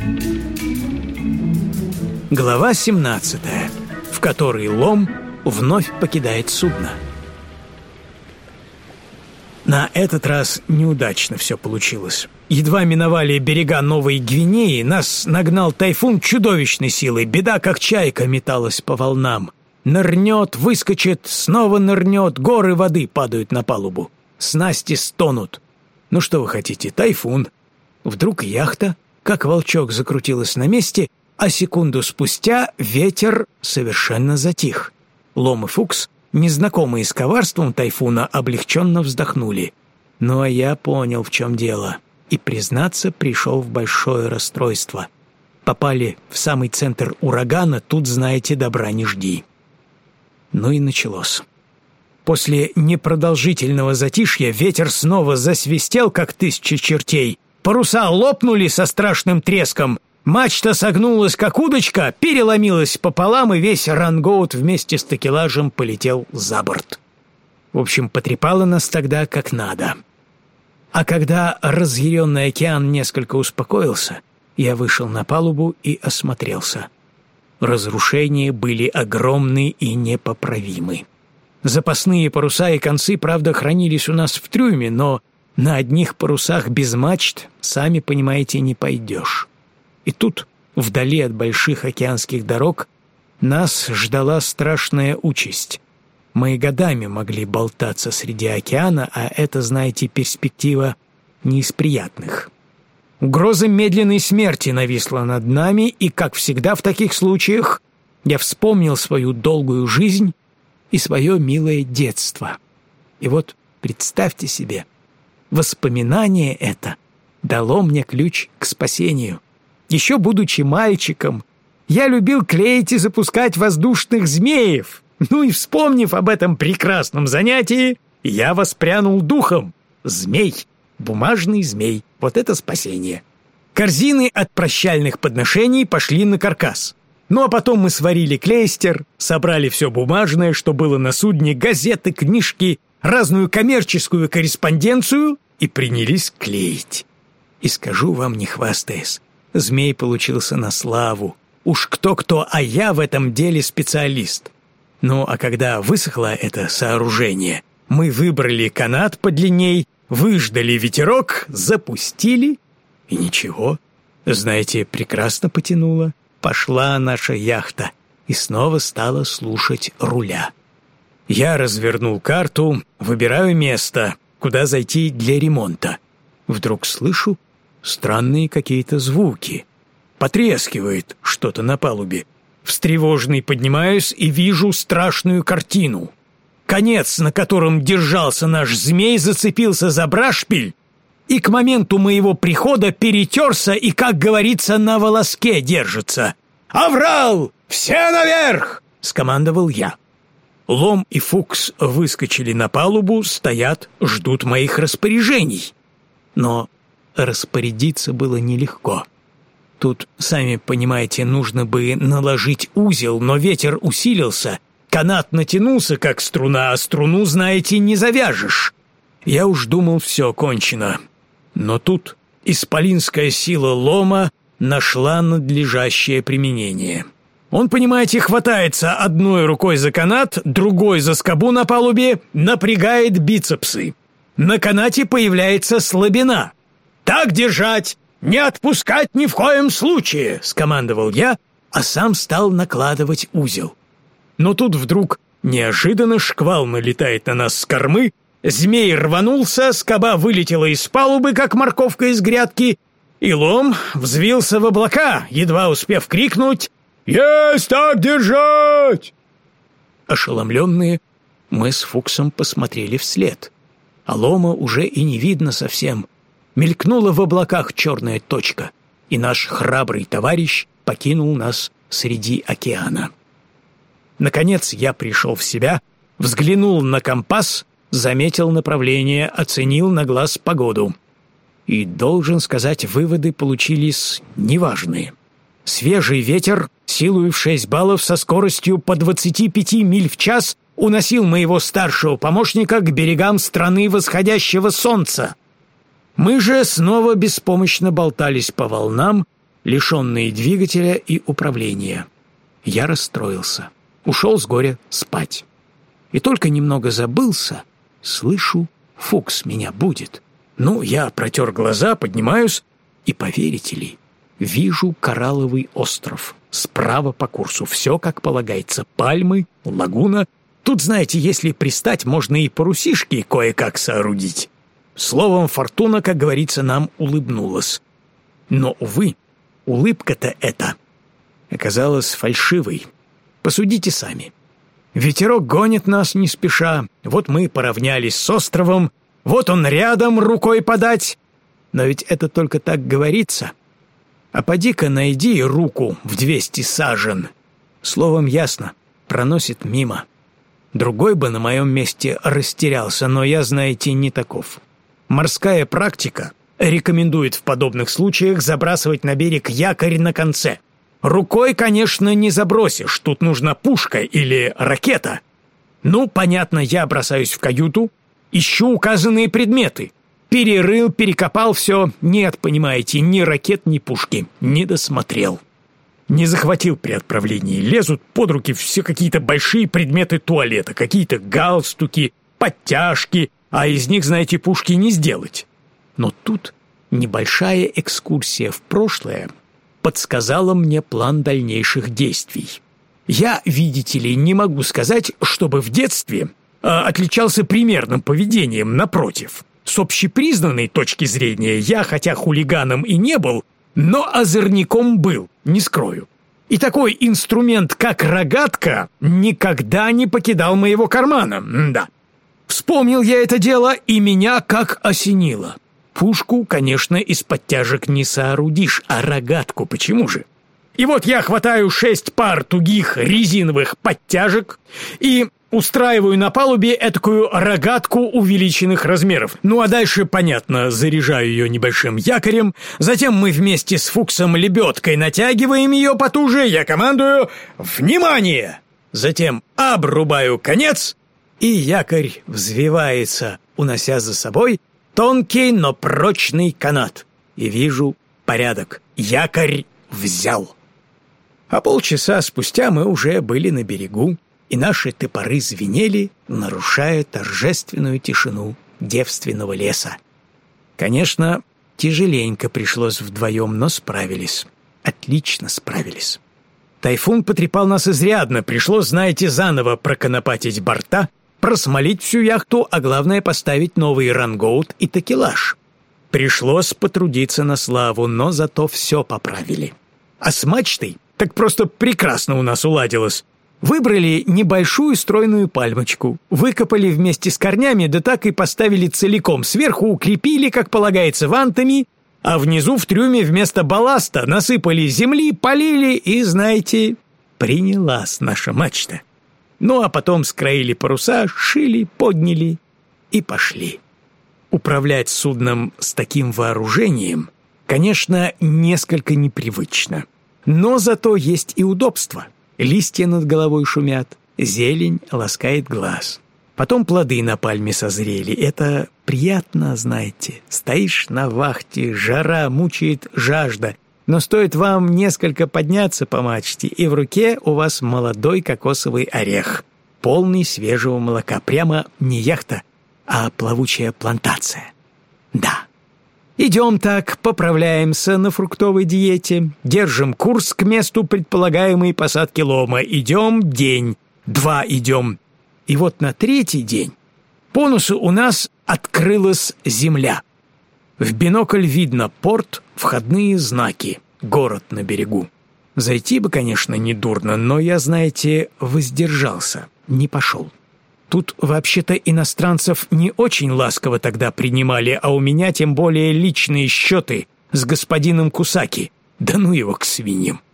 Глава 17, в которой Лом вновь покидает судно. На этот раз неудачно все получилось. Едва миновали берега Новой Гвинеи, нас нагнал тайфун чудовищной силы. Беда, как чайка, металась по волнам. Нырнет, выскочит, снова нырнет, горы воды падают на палубу. Снасти стонут. Ну что вы хотите, тайфун. Вдруг яхта, как волчок, закрутилась на месте, а секунду спустя ветер совершенно затих. Лом и Фукс, незнакомые с коварством тайфуна, облегченно вздохнули. Ну а я понял, в чем дело, и, признаться, пришел в большое расстройство. Попали в самый центр урагана, тут, знаете, добра не жди. Ну и началось. После непродолжительного затишья ветер снова засвистел, как 1000 чертей. Паруса лопнули со страшным треском, мачта согнулась, как удочка, переломилась пополам, и весь рангоут вместе с такелажем полетел за борт. В общем, потрепало нас тогда как надо. А когда разъяренный океан несколько успокоился, я вышел на палубу и осмотрелся. Разрушения были огромны и непоправимы. Запасные паруса и концы, правда, хранились у нас в трюме, но на одних парусах без мачт, сами понимаете, не пойдешь. И тут, вдали от больших океанских дорог, нас ждала страшная участь. Мы годами могли болтаться среди океана, а это, знаете, перспектива не из приятных. Угроза медленной смерти нависла над нами, и, как всегда в таких случаях, я вспомнил свою долгую жизнь и свое милое детство. И вот, представьте себе, воспоминание это дало мне ключ к спасению. Еще будучи мальчиком, я любил клеить и запускать воздушных змеев. Ну и, вспомнив об этом прекрасном занятии, я воспрянул духом. Змей, бумажный змей, вот это спасение. Корзины от прощальных подношений пошли на каркас. Ну а потом мы сварили клейстер, собрали все бумажное, что было на судне, газеты, книжки, разную коммерческую корреспонденцию и принялись клеить. И скажу вам, не хвастаясь, змей получился на славу. Уж кто-кто, а я в этом деле специалист. Ну а когда высохло это сооружение, мы выбрали канат подлинней, выждали ветерок, запустили, и ничего. Знаете, прекрасно потянуло. Пошла наша яхта и снова стала слушать руля. Я развернул карту, выбираю место, куда зайти для ремонта. Вдруг слышу странные какие-то звуки. Потрескивает что-то на палубе. Встревоженный поднимаюсь и вижу страшную картину. Конец, на котором держался наш змей, зацепился за брашпиль и к моменту моего прихода перетерся и, как говорится, на волоске держится. «Аврал! Все наверх!» — скомандовал я. Лом и Фукс выскочили на палубу, стоят, ждут моих распоряжений. Но распорядиться было нелегко. Тут, сами понимаете, нужно бы наложить узел, но ветер усилился, канат натянулся, как струна, а струну, знаете, не завяжешь. Я уж думал, все кончено. Но тут исполинская сила Лома нашла надлежащее применение. Он, понимаете, хватается одной рукой за канат, другой за скобу на палубе, напрягает бицепсы. На канате появляется слабина. «Так держать! Не отпускать ни в коем случае!» — скомандовал я, а сам стал накладывать узел. Но тут вдруг неожиданно шквал налетает на нас с кормы, змей рванулся, скоба вылетела из палубы, как морковка из грядки, и Лом взвился в облака, едва успев крикнуть «Есть так держать!». Ошеломленные, мы с Фуксом посмотрели вслед, а Лома уже и не видно совсем. Мелькнула в облаках черная точка, и наш храбрый товарищ покинул нас среди океана. Наконец я пришел в себя, взглянул на компас, заметил направление, оценил на глаз погоду. И, должен сказать, выводы получились неважные. Свежий ветер, силою в 6 баллов со скоростью по 25 миль в час, уносил моего старшего помощника к берегам страны восходящего солнца. Мы же снова беспомощно болтались по волнам, лишенные двигателя и управления. Я расстроился. Ушел с горя спать. И только немного забылся, слышу, Фукс меня будет. Ну, я протер глаза, поднимаюсь, и, поверите ли, вижу коралловый остров. Справа по курсу все как полагается. Пальмы, лагуна. Тут, знаете, если пристать, можно и парусишки кое-как соорудить. Словом, фортуна, как говорится, нам улыбнулась. Но, увы, улыбка-то эта оказалась фальшивой. Посудите сами. Ветерок гонит нас не спеша. Вот мы поравнялись с островом. Вот он рядом, рукой подать. Но ведь это только так говорится. А поди-ка найди руку в 200 сажен. Словом, ясно, проносит мимо. Другой бы на моем месте растерялся, но я, знаете, не таков. Морская практика рекомендует в подобных случаях забрасывать на берег якорь на конце. Рукой, конечно, не забросишь, тут нужна пушка или ракета. Ну, понятно, я бросаюсь в каюту, ищу указанные предметы. Перерыл, перекопал все. Нет, понимаете, ни ракет, ни пушки. Не досмотрел. Не захватил при отправлении. Лезут под руки все какие-то большие предметы туалета, какие-то галстуки, подтяжки, а из них, знаете, пушки не сделать. Но тут небольшая экскурсия в прошлое подсказала мне план дальнейших действий. Я, видите ли, не могу сказать, чтобы в детстве отличался примерным поведением, напротив. С общепризнанной точки зрения я, хотя хулиганом и не был, но озорником был, не скрою. И такой инструмент, как рогатка, никогда не покидал моего кармана, да. Вспомнил я это дело, и меня как осенило. Пушку, конечно, из подтяжек не соорудишь, а рогатку почему же? И вот я хватаю 6 пар тугих резиновых подтяжек и устраиваю на палубе этакую рогатку увеличенных размеров. Ну а дальше, понятно, заряжаю ее небольшим якорем. Затем мы вместе с Фуксом лебедкой натягиваем ее потуже. Я командую «Внимание!». Затем обрубаю конец, и якорь взвивается, унося за собой тонкий, но прочный канат. И вижу порядок. Якорь взял. А полчаса спустя мы уже были на берегу, и наши топоры звенели, нарушая торжественную тишину девственного леса. Конечно, тяжеленько пришлось вдвоем, но справились. Отлично справились. Тайфун потрепал нас изрядно, пришлось, знаете, заново проконопатить борта, просмолить всю яхту, а главное поставить новый рангоут и такелаж. Пришлось потрудиться на славу, но зато все поправили. А с мачтой так просто прекрасно у нас уладилось. Выбрали небольшую стройную пальмочку, выкопали вместе с корнями, да так и поставили целиком, сверху укрепили, как полагается, вантами, а внизу в трюме вместо балласта насыпали земли, полили и, знаете, принялась наша мачта. Ну а потом скроили паруса, шили, подняли и пошли. Управлять судном с таким вооружением, конечно, несколько непривычно. Но зато есть и удобство. Листья над головой шумят, зелень ласкает глаз. Потом плоды на пальме созрели. Это приятно, знаете. Стоишь на вахте, жара, мучает жажда. Но стоит вам несколько подняться по мачте, и в руке у вас молодой кокосовый орех, полный свежего молока. Прямо не яхта, а плавучая плантация. Да. Идем так, поправляемся на фруктовой диете, держим курс к месту предполагаемой посадки лома. Идем день, 2 идем. И вот на 3-й день по носу у нас открылась земля. В бинокль видно порт, входные знаки, город на берегу. Зайти бы, конечно, недурно, но я, знаете, воздержался, не пошел. Тут вообще-то иностранцев не очень ласково тогда принимали, а у меня тем более личные счеты с господином Кусаки. Да ну его к свиньям.